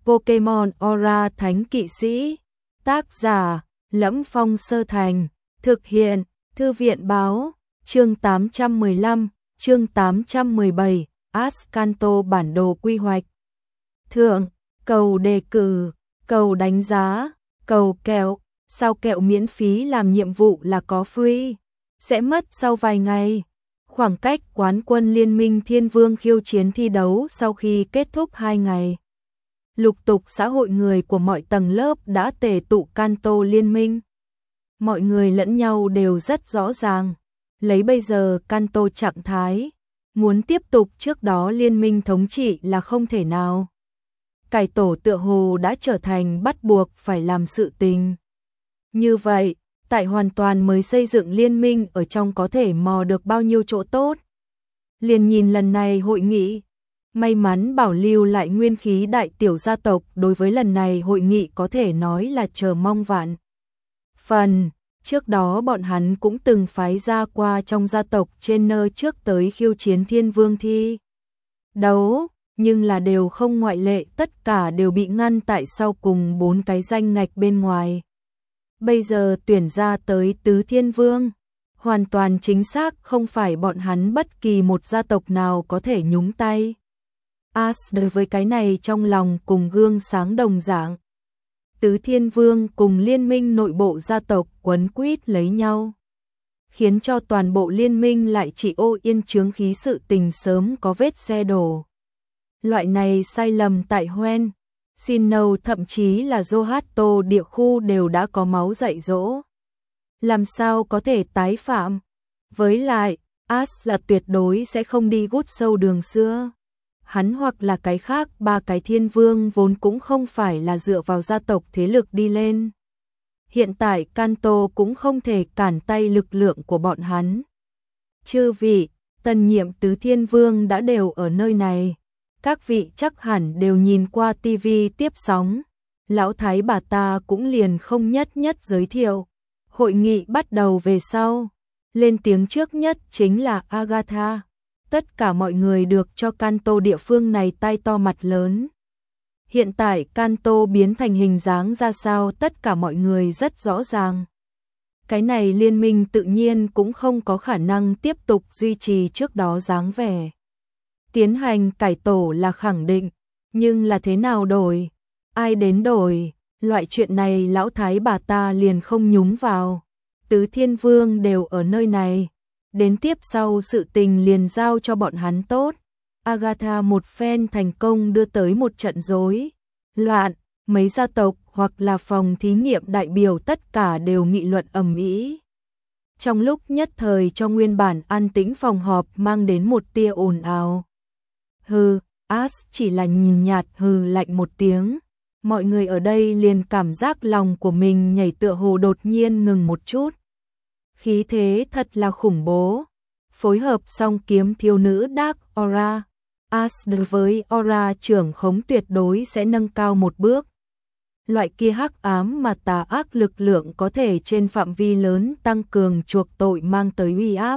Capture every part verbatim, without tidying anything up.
Pokemon Aura Thánh Kỵ Sĩ. Tác giả: Lẫm Phong Sơ Thành. Thực hiện: Thư viện báo. Chương tám trăm mười lăm, chương tám trăm mười bảy, Ash Kanto bản đồ quy hoạch. Thượng, cầu đề cử, cầu đánh giá, cầu kẹo, sao kẹo miễn phí làm nhiệm vụ là có free, sẽ mất sau vài ngày. Khoảng cách quán quân Liên minh Thiên Vương khiêu chiến thi đấu sau khi kết thúc hai ngày. Lục tục xã hội người của mọi tầng lớp đã tề tụ Kanto Liên minh. Mọi người lẫn nhau đều rất rõ ràng. Lấy bây giờ Kanto trạng thái, muốn tiếp tục trước đó liên minh thống trị là không thể nào. Cải tổ tựa hồ đã trở thành bắt buộc phải làm sự tình. Như vậy, tại hoàn toàn mới xây dựng liên minh ở trong có thể mò được bao nhiêu chỗ tốt. Liền nhìn lần này hội nghị, may mắn bảo lưu lại nguyên khí đại tiểu gia tộc đối với lần này hội nghị có thể nói là chờ mong vạn phần. Trước đó bọn hắn cũng từng phái ra qua trong gia tộc trên nơi trước tới khiêu chiến Thiên Vương thi đấu, nhưng là đều không ngoại lệ, tất cả đều bị ngăn tại sau cùng bốn cái danh ngạch bên ngoài. Bây giờ tuyển ra tới tứ Thiên Vương, hoàn toàn chính xác không phải bọn hắn bất kỳ một gia tộc nào có thể nhúng tay. Ash đối với cái này trong lòng cùng gương sáng đồng dạng. Tứ Thiên Vương cùng liên minh nội bộ gia tộc quấn quýt lấy nhau, khiến cho toàn bộ liên minh lại chỉ ô yên chướng khí, sự tình sớm có vết xe đổ. Loại này sai lầm tại Hoenn, Sinnoh thậm chí là Johto địa khu đều đã có máu dạy dỗ. Làm sao có thể tái phạm? Với lại, Ash là tuyệt đối sẽ không đi gút sâu đường xưa. Hắn hoặc là cái khác, ba cái Thiên Vương vốn cũng không phải là dựa vào gia tộc thế lực đi lên. Hiện tại Kanto cũng không thể cản tay lực lượng của bọn hắn. Chư vị, tân nhiệm tứ Thiên Vương đã đều ở nơi này. Các vị chắc hẳn đều nhìn qua tivi tiếp sóng. Lão Thái bà ta cũng liền không nhất nhất giới thiệu. Hội nghị bắt đầu về sau. Lên tiếng trước nhất chính là Agatha. Tất cả mọi người được cho Kanto địa phương này tai to mặt lớn. Hiện tại Kanto biến thành hình dáng ra sao tất cả mọi người rất rõ ràng. Cái này liên minh tự nhiên cũng không có khả năng tiếp tục duy trì trước đó dáng vẻ. Tiến hành cải tổ là khẳng định, nhưng là thế nào đổi? Ai đến đổi? Loại chuyện này lão thái bà ta liền không nhúng vào. Tứ Thiên Vương đều ở nơi này. Đến tiếp sau sự tình liền giao cho bọn hắn tốt. Agatha một phen thành công đưa tới một trận rối loạn, mấy gia tộc hoặc là phòng thí nghiệm đại biểu tất cả đều nghị luận ầm ĩ. Trong lúc nhất thời cho nguyên bản an tĩnh phòng họp mang đến một tia ồn ào. Hừ, Ash chỉ là nhìn nhạt hừ lạnh một tiếng. Mọi người ở đây liền cảm giác lòng của mình nhảy tựa hồ đột nhiên ngừng một chút. Khí thế thật là khủng bố. Phối hợp xong kiếm thiếu nữ Dark Aura, Ash đối với Aura trưởng khống tuyệt đối sẽ nâng cao một bước. Loại kia hắc ám mà tà ác lực lượng có thể trên phạm vi lớn tăng cường chuộc tội mang tới uy áp.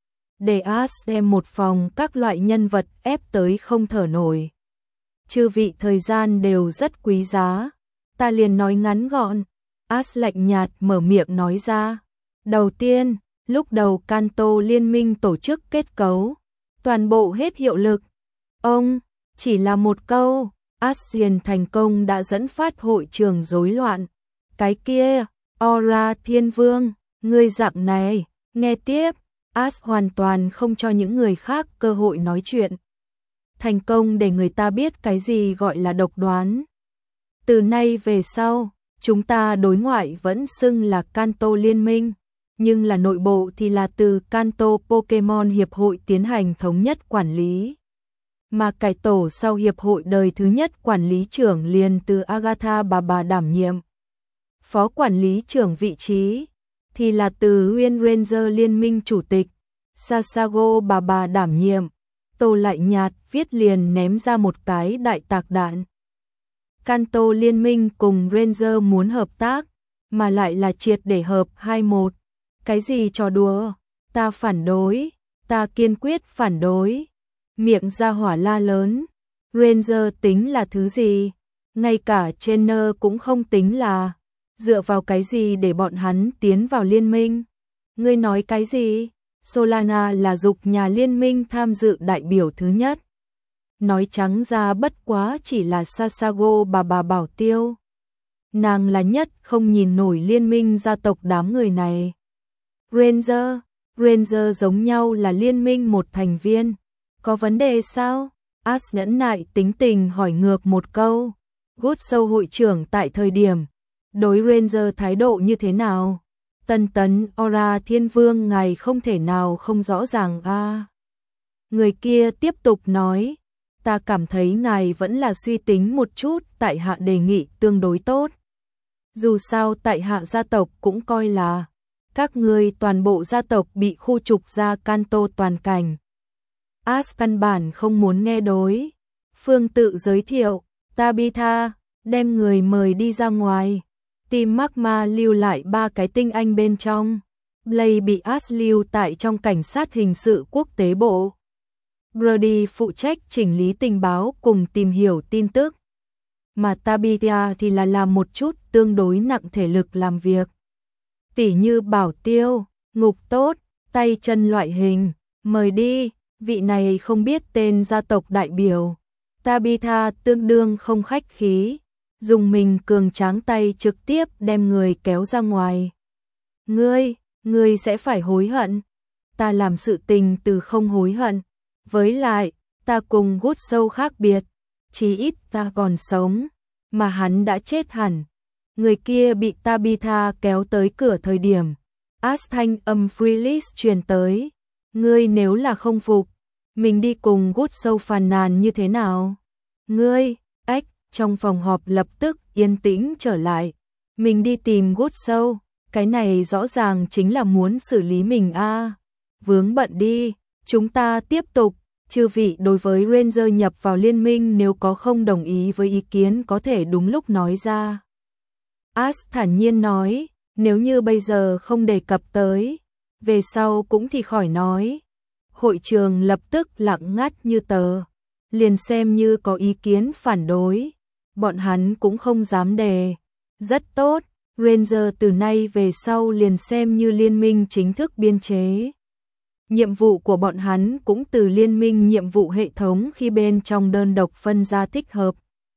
Để Ash đem một phòng các loại nhân vật ép tới không thở nổi. Chư vị thời gian đều rất quý giá. Ta liền nói ngắn gọn. Ash lạnh nhạt mở miệng nói ra. Đầu tiên, lúc đầu Kanto liên minh tổ chức kết cấu, toàn bộ hết hiệu lực. Ông, chỉ là một câu, Ascian thành công đã dẫn phát hội trường rối loạn. Cái kia, Aura Thiên Vương, ngươi dạng này, nghe tiếp, Ash hoàn toàn không cho những người khác cơ hội nói chuyện. Thành công để người ta biết cái gì gọi là độc đoán. Từ nay về sau, chúng ta đối ngoại vẫn xưng là Kanto Liên minh. Nhưng là nội bộ thì là từ Kanto Pokemon Hiệp hội tiến hành thống nhất quản lý. Mà cải tổ sau Hiệp hội đời thứ nhất quản lý trưởng liền từ Agatha bà bà đảm nhiệm. Phó quản lý trưởng vị trí thì là từ Nguyên Ranger Liên minh chủ tịch Sasago bà bà đảm nhiệm. Tô lại nhạt viết liền ném ra một cái đại tạc đạn. Kanto Liên minh cùng Ranger muốn hợp tác, mà lại là triệt để hợp hai một. Cái gì trò đùa? Ta phản đối, ta kiên quyết phản đối. Miệng ra hỏa la lớn. Ranger tính là thứ gì? Ngay cả Jenner cũng không tính là, dựa vào cái gì để bọn hắn tiến vào liên minh? Ngươi nói cái gì? Solana là dục nhà liên minh tham dự đại biểu thứ nhất. Nói trắng ra bất quá chỉ là Sasago bà bà bảo tiêu. Nàng là nhất không nhìn nổi liên minh gia tộc đám người này. Ranger, Ranger giống nhau là liên minh một thành viên. Có vấn đề sao? As nhẫn nại tính tình hỏi ngược một câu. Good Show hội trưởng tại thời điểm đối Ranger thái độ như thế nào? Tân tấn Ora Thiên Vương ngài không thể nào không rõ ràng a. À. Người kia tiếp tục nói, ta cảm thấy ngài vẫn là suy tính một chút, tại hạ đề nghị tương đối tốt. Dù sao tại hạ gia tộc cũng coi là các ngươi toàn bộ gia tộc bị khu trục ra Kanto toàn cảnh. As căn bản không muốn nghe đối. Phương tự giới thiệu, Tabitha, đem người mời đi ra ngoài. Team Magma lưu lại ba cái tinh anh bên trong. Blade bị As lưu tại trong cảnh sát hình sự quốc tế bộ. Brody phụ trách chỉnh lý tình báo cùng tìm hiểu tin tức. Mà Tabitha thì là làm một chút tương đối nặng thể lực làm việc. Tỉ như bảo tiêu, ngục tốt, tay chân loại hình, mời đi, vị này không biết tên gia tộc đại biểu. Tabitha tương đương không khách khí, dùng mình cường tráng tay trực tiếp đem người kéo ra ngoài. Ngươi, ngươi sẽ phải hối hận. Ta làm sự tình từ không hối hận. Với lại, ta cùng Good Show khác biệt. Chí ít ta còn sống, mà hắn đã chết hẳn. Người kia bị Tabitha kéo tới cửa thời điểm. As thanh âm Freelist truyền tới. Ngươi nếu là không phục, mình đi cùng Good Show phàn nàn như thế nào? Ngươi, ếch, trong phòng họp lập tức yên tĩnh trở lại. Mình đi tìm Good Show, cái này rõ ràng chính là muốn xử lý mình a. À. Vướng bận đi, chúng ta tiếp tục. Chư vị đối với Ranger nhập vào liên minh nếu có không đồng ý với ý kiến có thể đúng lúc nói ra. As thản nhiên nói, nếu như bây giờ không đề cập tới, về sau cũng thì khỏi nói. Hội trường lập tức lặng ngắt như tờ, liền xem như có ý kiến phản đối, bọn hắn cũng không dám đề. Rất tốt, Ranger từ nay về sau liền xem như liên minh chính thức biên chế. Nhiệm vụ của bọn hắn cũng từ liên minh nhiệm vụ hệ thống khi bên trong đơn độc phân ra thích hợp.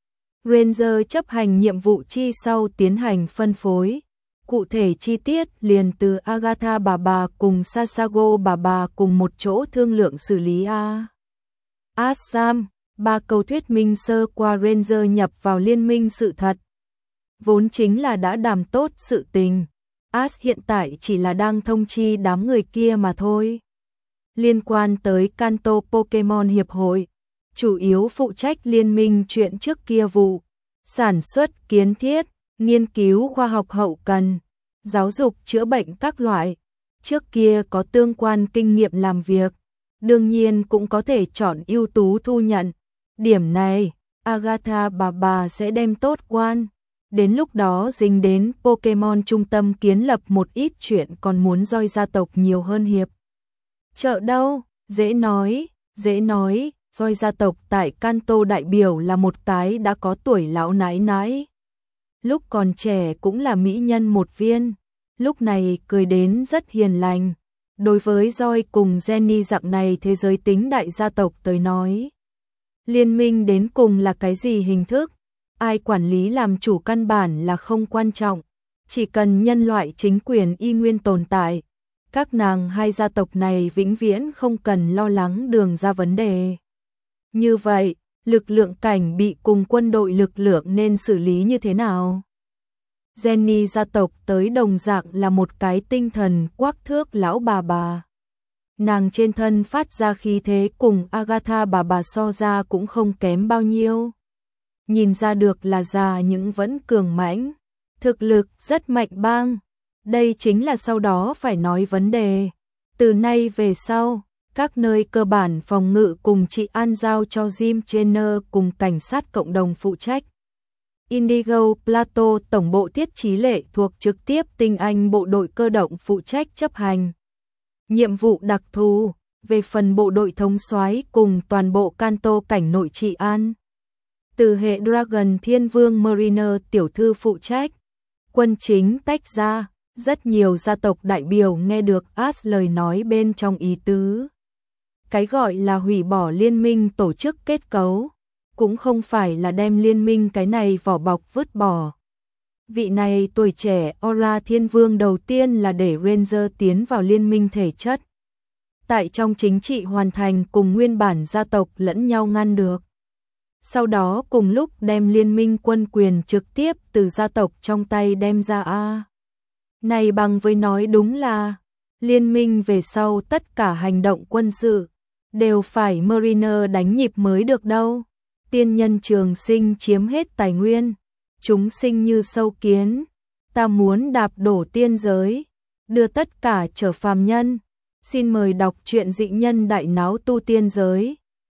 Ranger chấp hành nhiệm vụ chi sau tiến hành phân phối. Cụ thể chi tiết liền từ Agatha bà bà cùng Sasago bà bà cùng một chỗ thương lượng xử lý a. Assam, ba câu thuyết minh sơ qua Ranger nhập vào liên minh sự thật. Vốn chính là đã đàm tốt sự tình. As hiện tại chỉ là đang thông chi đám người kia mà thôi. Liên quan tới Kanto Pokemon Hiệp hội, chủ yếu phụ trách liên minh chuyện trước kia vụ, sản xuất kiến thiết, nghiên cứu khoa học hậu cần, giáo dục chữa bệnh các loại, trước kia có tương quan kinh nghiệm làm việc, đương nhiên cũng có thể chọn ưu tú thu nhận. Điểm này, Agatha bà bà sẽ đem tốt quan. Đến lúc đó dính đến Pokemon trung tâm kiến lập một ít chuyện còn muốn roi gia tộc nhiều hơn hiệp. Chợ đâu, dễ nói, dễ nói, roi gia tộc tại Kanto đại biểu là một cái đã có tuổi lão nãi nãi. Lúc còn trẻ cũng là mỹ nhân một viên, lúc này cười đến rất hiền lành. Đối với roi cùng Jenny dạng này thế giới tính đại gia tộc tới nói. Liên minh đến cùng là cái gì hình thức? Ai quản lý làm chủ căn bản là không quan trọng. Chỉ cần nhân loại chính quyền y nguyên tồn tại. Các nàng hai gia tộc này vĩnh viễn không cần lo lắng đường ra vấn đề. Như vậy, lực lượng cảnh bị cùng quân đội lực lượng nên xử lý như thế nào? Jenny gia tộc tới đồng dạng là một cái tinh thần quắc thước lão bà bà. Nàng trên thân phát ra khí thế cùng Agatha bà bà so ra cũng không kém bao nhiêu. Nhìn ra được là già nhưng vẫn cường mãnh, thực lực rất mạnh bang. Đây chính là sau đó phải nói vấn đề. Từ nay về sau, các nơi cơ bản phòng ngự cùng chị An giao cho Jim Jenner cùng cảnh sát cộng đồng phụ trách. Indigo Plateau tổng bộ Thiết Chí Lệ thuộc trực tiếp tinh anh bộ đội cơ động phụ trách chấp hành. Nhiệm vụ đặc thù, về phần bộ đội thống soái cùng toàn bộ Kanto cảnh nội trị an. từ hệ Dragon Thiên Vương Mariner tiểu thư phụ trách, quân chính tách ra, rất nhiều gia tộc đại biểu nghe được Ash lời nói bên trong ý tứ. Cái gọi là hủy bỏ liên minh tổ chức kết cấu, cũng không phải là đem liên minh cái này vỏ bọc vứt bỏ. Vị này tuổi trẻ Aura Thiên Vương đầu tiên là để Ranger tiến vào liên minh thể chất. Tại trong chính trị hoàn thành cùng nguyên bản gia tộc lẫn nhau ngăn được. Sau đó cùng lúc đem liên minh quân quyền trực tiếp từ gia tộc trong tay đem ra a. Này bằng với nói đúng là liên minh về sau tất cả hành động quân sự đều phải Mariner đánh nhịp mới được đâu. Tiên nhân trường sinh chiếm hết tài nguyên, chúng sinh như sâu kiến, ta muốn đạp đổ tiên giới, đưa tất cả trở phàm nhân. Xin mời đọc truyện Dị Nhân Đại Náo Tu Tiên Giới.